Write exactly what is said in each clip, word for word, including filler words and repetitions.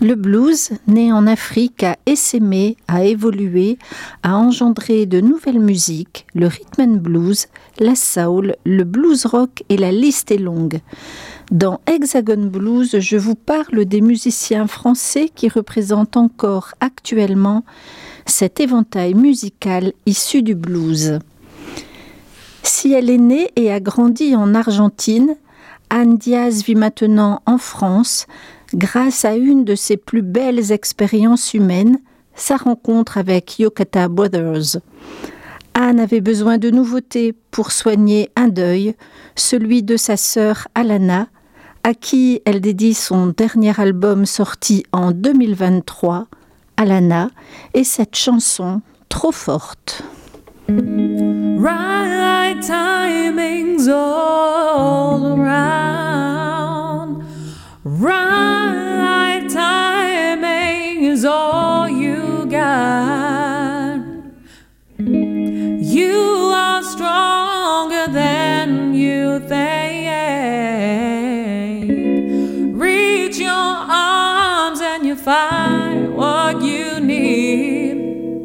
Le blues, né en Afrique, a essaimé, a évolué, a engendré de nouvelles musiques, le rhythm and blues, la soul, le blues rock et la liste est longue. Dans Hexagon Blues, je vous parle des musiciens français qui représentent encore actuellement cet éventail musical issu du blues. Si elle est née et a grandi en Argentine, Anne Diaz vit maintenant en France, grâce à une de ses plus belles expériences humaines, sa rencontre avec Yokata Brothers. Anne avait besoin de nouveautés pour soigner un deuil, celui de sa sœur Alana, à qui elle dédie son dernier album sorti en deux mille vingt-trois, Alana, et cette chanson trop forte. Right timings all around. Right timing is all you got. You are stronger than you think. Reach your arms and you find what you need.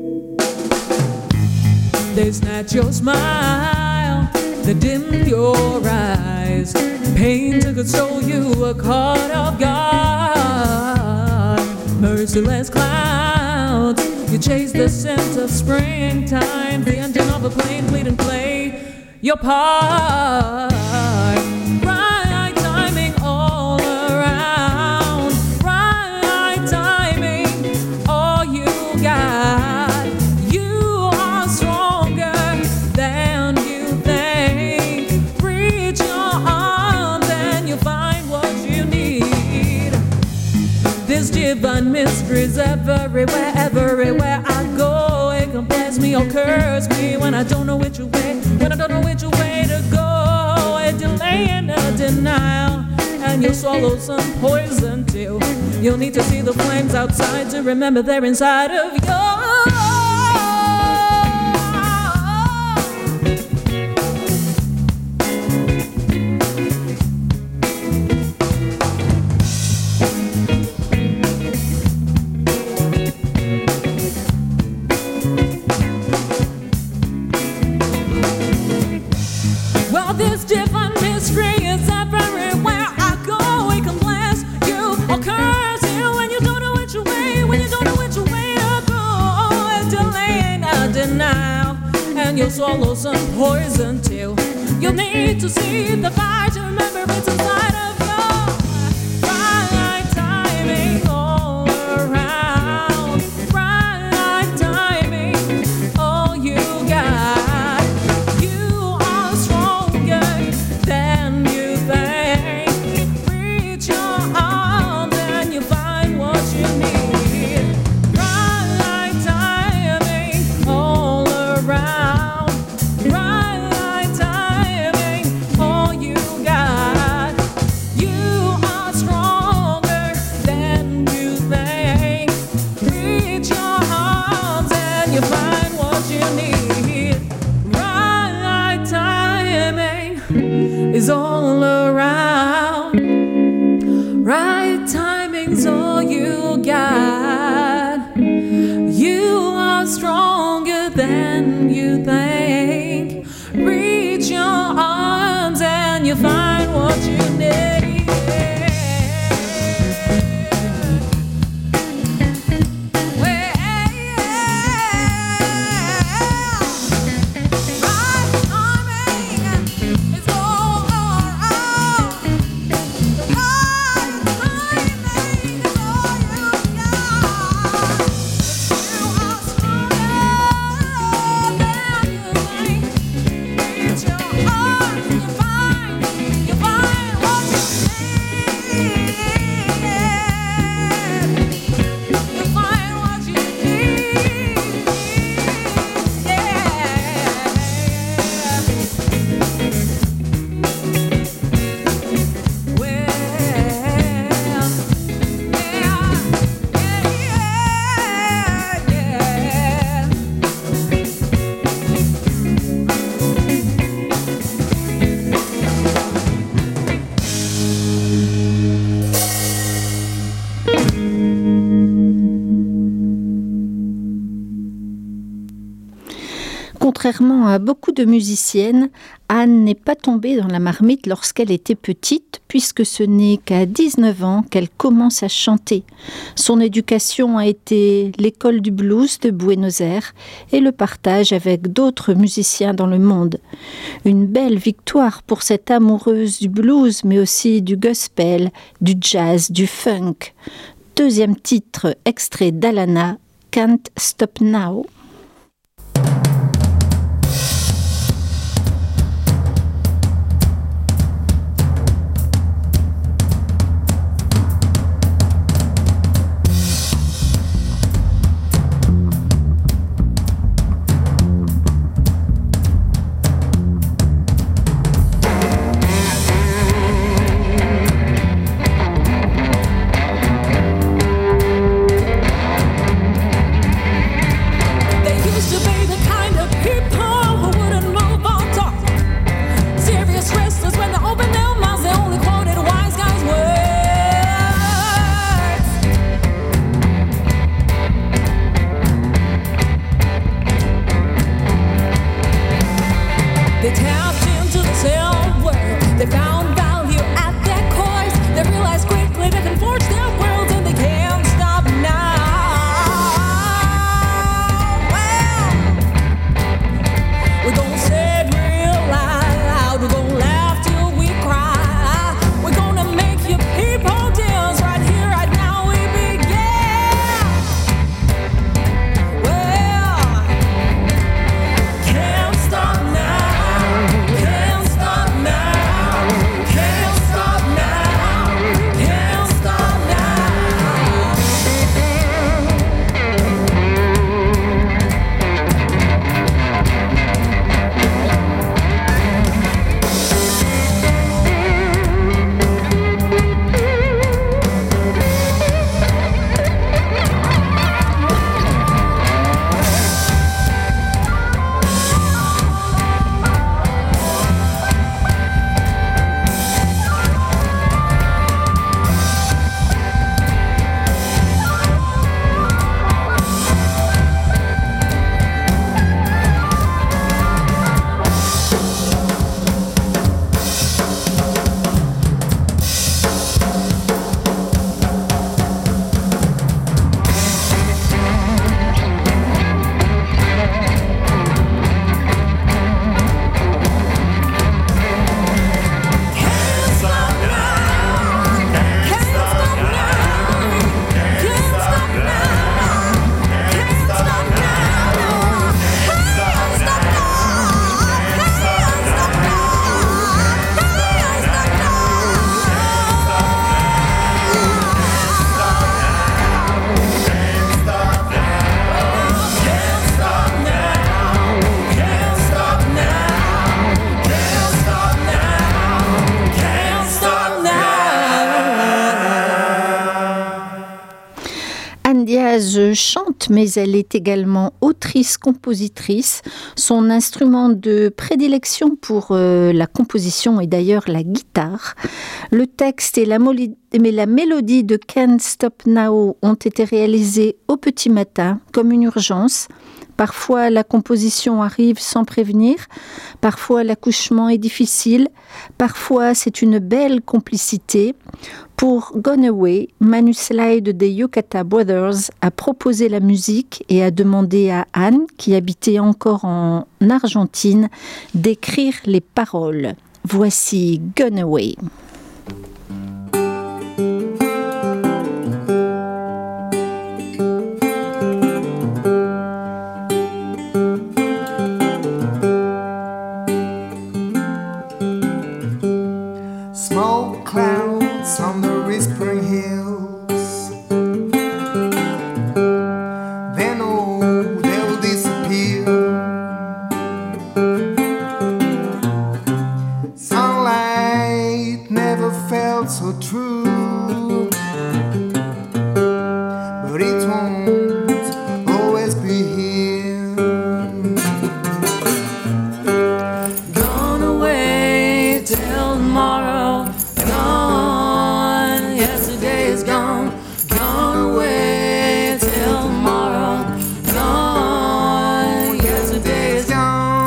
They snatch your smile, they dim your eyes. Pain took and stole you, a caught off guard. Merciless clouds, you chase the scent of springtime. The engine of a plane, bleed and play your part. Right timing all around. Right timing, all you got. You are stronger than you think. Reach your arms and you find what you need. This divine mystery's everywhere, everywhere I go. It can bless me or curse me when I don't know which way, when I don't know which way to go. A delay and a denial, and you'll swallow some poison too. You'll need to see the flames outside to remember they're inside of you. This divine mystery is everywhere I go. It can bless you or curse you when you don't know which way, when you don't know which way to go. A delay and a denial, and you'll swallow some poison too. You'll need to see the fire to remember it's inside of you. Right timing all around. Right timing, all you got. Then you think, reach your arms and you find what you need. Right timing all around. Right timing, all you got. You are stronger than you think. Reach your arms and you find what you need. Right timing is all around. Right timing's all you got. You are stronger than you think. Reach your arms and you find what you need. Reach your arms and you find, you find what you need. Contrairement à beaucoup de musiciennes, Anne n'est pas tombée dans la marmite lorsqu'elle était petite, puisque ce n'est qu'à dix-neuf ans qu'elle commence à chanter. Son éducation a été l'école du blues de Buenos Aires et le partage avec d'autres musiciens dans le monde. Une belle victoire pour cette amoureuse du blues, mais aussi du gospel, du jazz, du funk. Deuxième titre, extrait d'Alana, Can't Stop Now. Diaz chante, mais elle est également autrice-compositrice. Son instrument de prédilection pour euh, la composition est d'ailleurs la guitare. Le texte et la, moli- mais la mélodie de Can't Stop Now ont été réalisés au petit matin, comme une urgence. Parfois, la composition arrive sans prévenir. Parfois, l'accouchement est difficile. Parfois, c'est une belle complicité. Pour Gone Away, Manu Slide des Yokata Brothers a proposé la musique et a demandé à Anne, qui habitait encore en Argentine, d'écrire les paroles. Voici Gone Away. Yesterday is gone.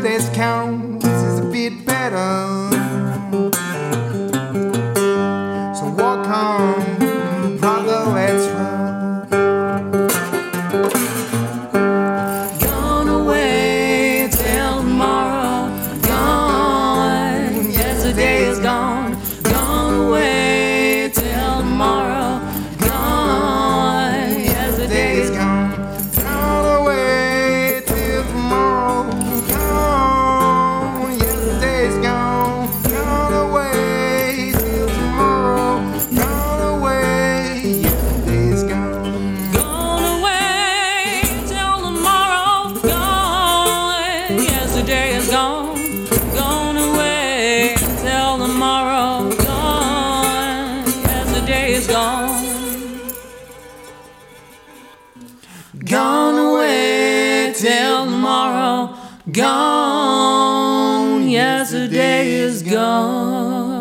yesterday's count is a bit better. So walk on, brother, let's run. Gone away till tomorrow. Gone, yesterday is gone. Gone away till tomorrow. Gone, yesterday is gone. Gone away till tomorrow. Gone, yesterday's gone. Gone away till tomorrow. Gone away, yesterday's gone. Gone away till tomorrow. Gone, yesterday is gone. Gone away till tomorrow. Gone, yesterday is gone. Gone away till tomorrow. Gone, yesterday is gone.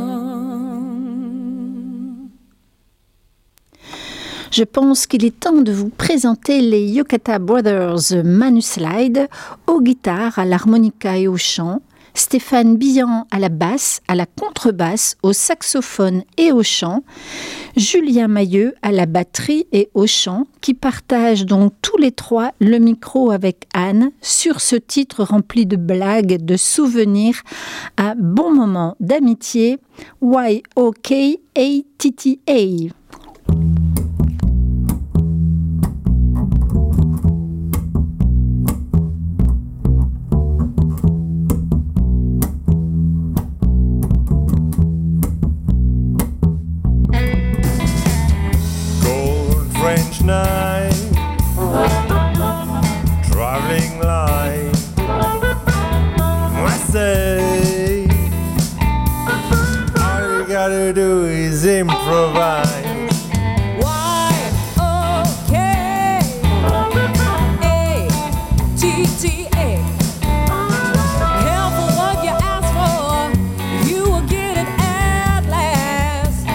Je pense qu'il est temps de vous présenter les Yokata Brothers Manu Slide aux guitares, à l'harmonica et au chant, Stéphane Billan à la basse, à la contrebasse, au saxophone et au chant, Julien Mailleux à la batterie et au chant, qui partagent donc tous les trois le micro avec Anne sur ce titre rempli de blagues, de souvenirs, un bon moment d'amitié, Y O K A T T A. Gold French night, traveling light. I say, all you gotta do is improvise. Y O K A T T A. Careful what you ask for, you will get it at last.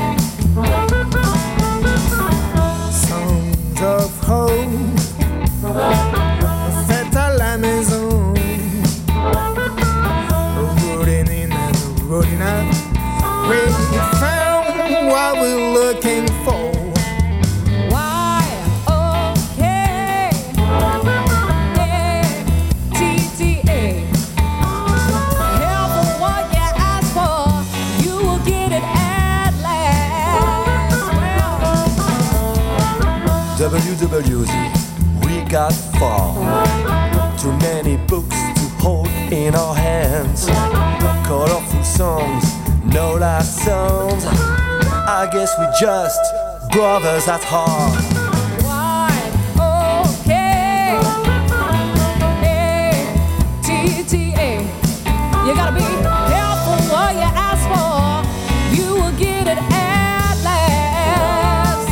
Songs of hope, fête à la maison, rooting in and rooting out. We found what we're looking for. Y O K A T T A. Careful what you ask for, you will get it at last. Well, W W Z, we got far. Too many books to hold in our hands. Colorful songs, no last songs. I guess we just brothers at heart. Y O K A T T A. You gotta be careful what you ask for, you will get it at last.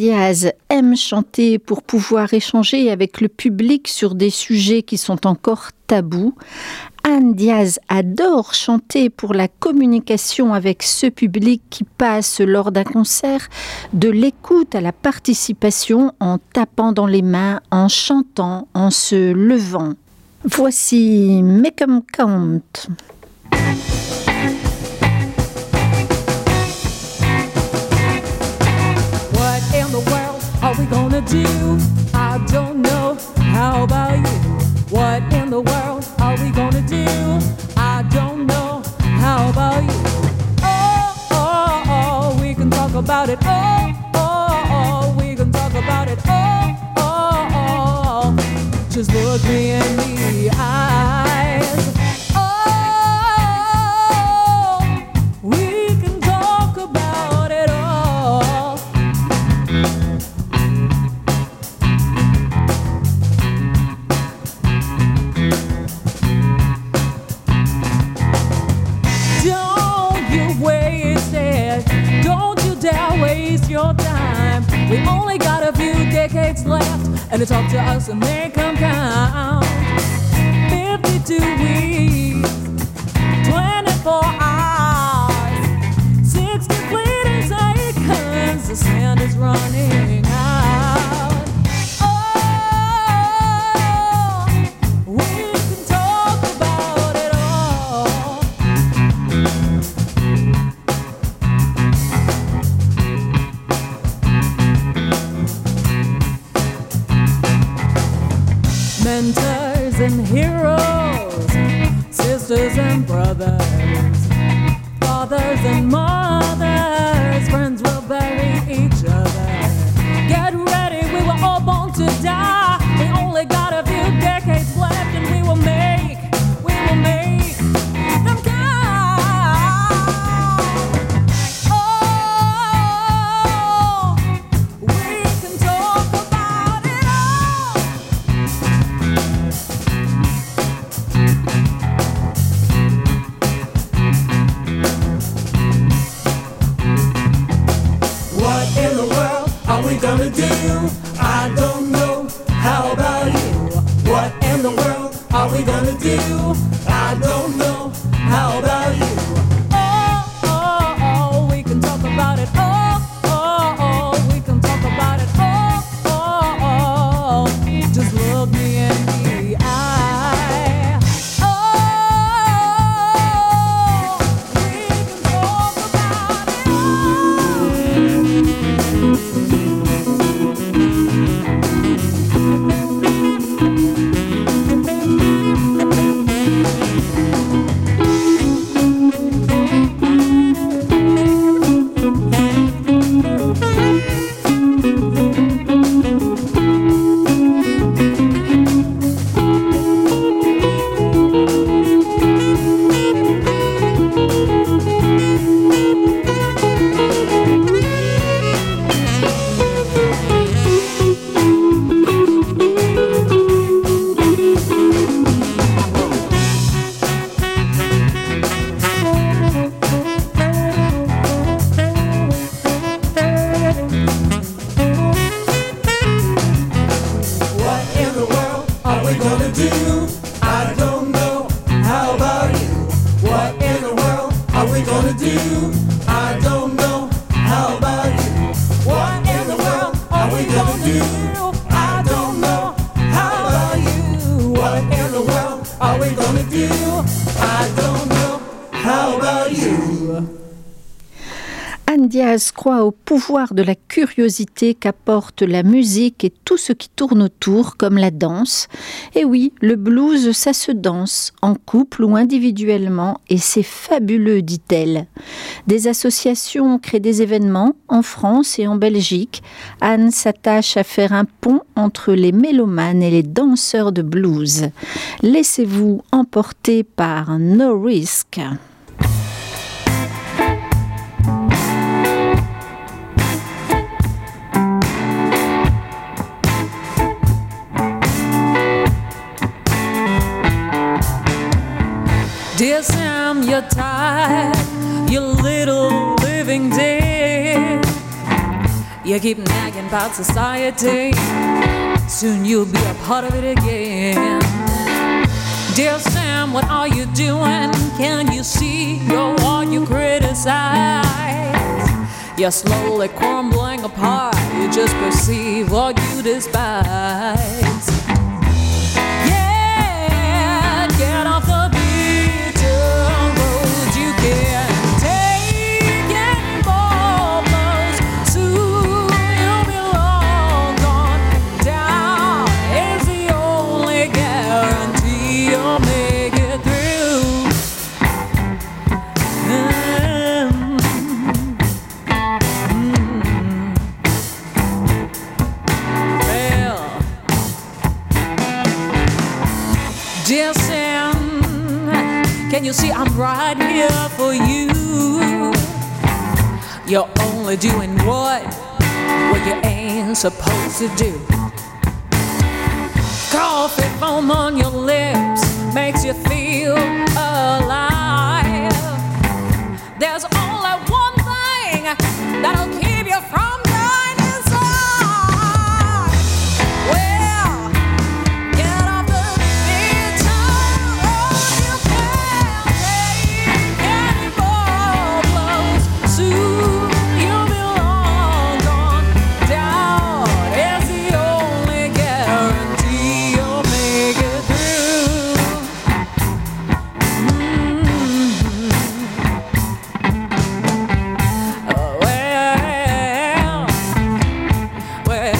Diaz aime chanter pour pouvoir échanger avec le public sur des sujets qui sont encore tabous. Anne Diaz adore chanter pour la communication avec ce public qui passe lors d'un concert de l'écoute à la participation en tapant dans les mains, en chantant, en se levant. Voici Make 'em Count. What in the world are we gonna do? I don't know. How about you? What in the world are we gonna do? I don't know. How about you? Oh, oh, oh, we can talk about it. Oh, oh, oh, we can talk about it. Oh, oh, oh, just look me in the eyes. Oh, we can talk about it all. Waste your time. We only got a few decades left, and it's up to us to make them count. fifty-two weeks, twenty-four hours, sixty fleeting seconds. The sand is running out. Oh, we can talk about it all. Mentors and heroes, sisters and brothers, fathers and mothers, friends will bury each other. Get ready, we were all born to die. We only got a few decades left, and we will make, we will make them count. Oh, we can talk about it all. What in the world are we gonna do? I don't know. How about you? What in the world are we gonna do? I don't know. How about you? Oh, oh, oh, we can talk about it. Oh, oh, oh, we can talk about it. Oh, oh, oh, just look me in the eye. Oh, we can talk about it Anne Diaz croit au pouvoir de la curiosité qu'apporte la musique et tout ce qui tourne autour, comme la danse. Et oui, le blues, ça se danse, en couple ou individuellement, et c'est fabuleux, dit-elle. Des associations créent des événements en France et en Belgique. Anne s'attache à faire un pont entre les mélomanes et les danseurs de blues. Laissez-vous emporter par No Risk. Dear Sam, you're tired, you're little living dead. You keep nagging about society, soon you'll be a part of it again. Dear Sam, what are you doing? Can you see you're what you criticize? You're slowly crumbling apart, you just perceive what you despise. Yeah, get off the beaten road, you can take any more blows. Soon you'll be long gone down, is the only guarantee you'll make it through. Mm. Well, dear Sam, can you see I'm right here for you? You're only doing what, what you ain't supposed to do. Coffee foam on your lips makes you feel alive. There's only one thing that'll keep you from dying inside. Well, get off the beaten road. You can't take any more blows. Soon you'll be long gone down. It's the only guarantee you'll make it through. Mm-hmm. Oh, well, well, well,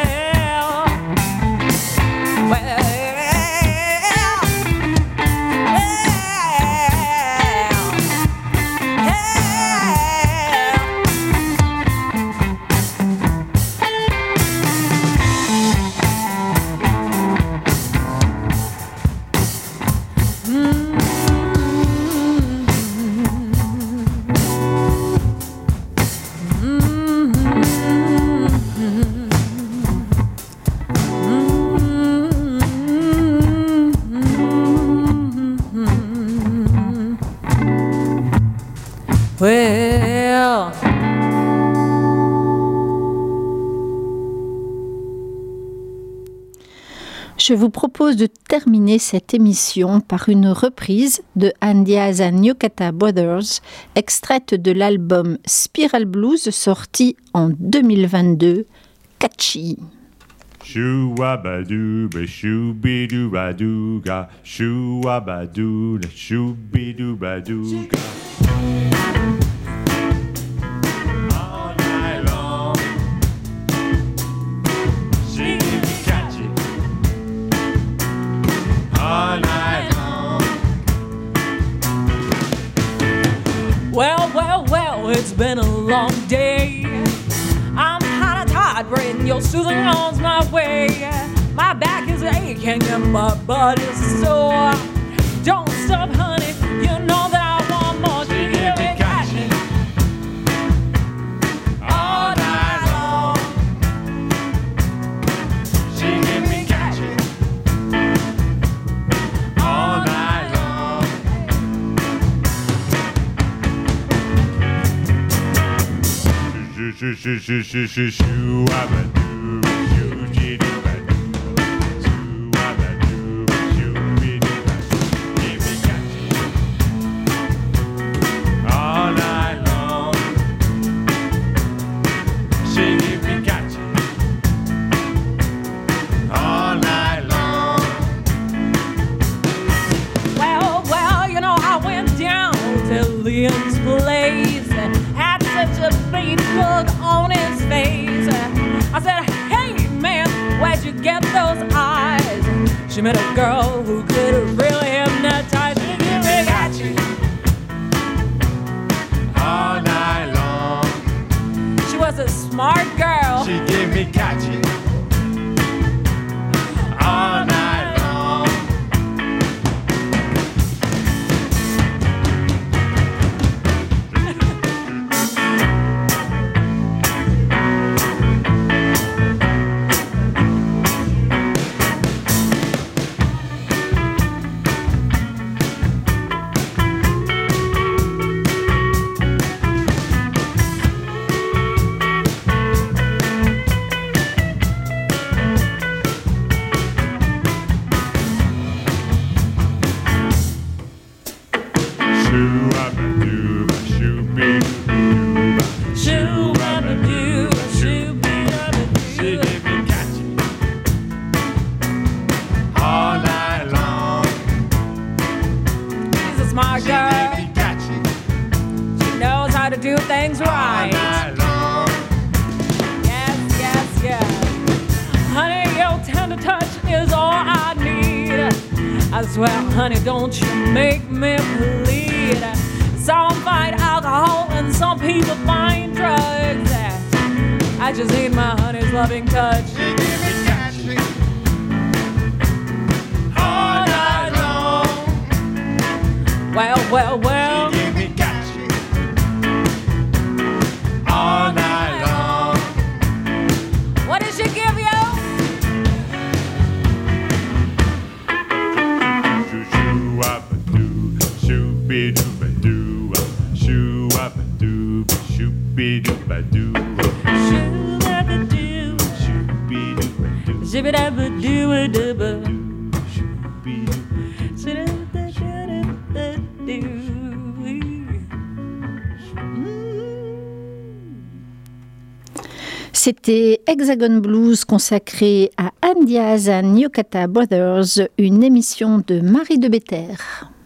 well. Well, Je vous propose de terminer cette émission par une reprise de And Diaz and Yokata Brothers, extraite de l'album Spiral Blues sorti en deux mille vingt-deux, Catchy. Shoo-wabba-doo-ba, shoo-be-doo-ba-doo-ga, shoo-wabba-doo-da, shoo-be-doo-ba-doo-ga. All night long, she can be catchy. All night long. well, well, well, it's been a long day. I'm kinda tired, bringing your soothing arms my way. My back is aching and my butt is sore. Don't stop, honey, you know that I want more. She give me catchy all night long. She can be catchy all night long. Shoo shoo shoo shoo shoo shoo wabba doo shoo dee doo ba doo shoo wabba doo shoo be doo ba doo. Give me catchy all night long. She give me catchy all night long. Well, well, you know, I went down to Liam's place and had such a big look on his face. I said, hey, man, where'd you get those eyes? She met a girl who could really hypnotize me. Give me catchy All night long. She was a smart girl. She give me catchy all night long. shoo-ba-ba-doo, shoo-be-doo-ba-doo-ba. Shoo-ba-ba-doo, shoo-be-doo-ba-doo. All night long. She's a smart girl. She knows how to do things right. Yes, yes, yes. Honey, your tender touch is all I need. I swear, honey, don't you make me bleed. Some find alcohol and some people find drugs. I just need my honey's loving touch. All night long. Well, well, well. All night long. What did she give you? Shoo-shoo-wah-ba-doo, shoo-be-doo-ba-doo, shoo-wah-ba-doo, shoo-be-doo-ba-doo, Shoo-ba-ba-doo, shoo-be-doo-ba-doo, shoo-ba-da-ba-doo-ba-doo-ba, shoo-be-doo. shoo-da-da-da-da-doo. C'était Hexagon Blues consacré à Anne Diaz and Yokata Brothers, une émission de Marie de Béter.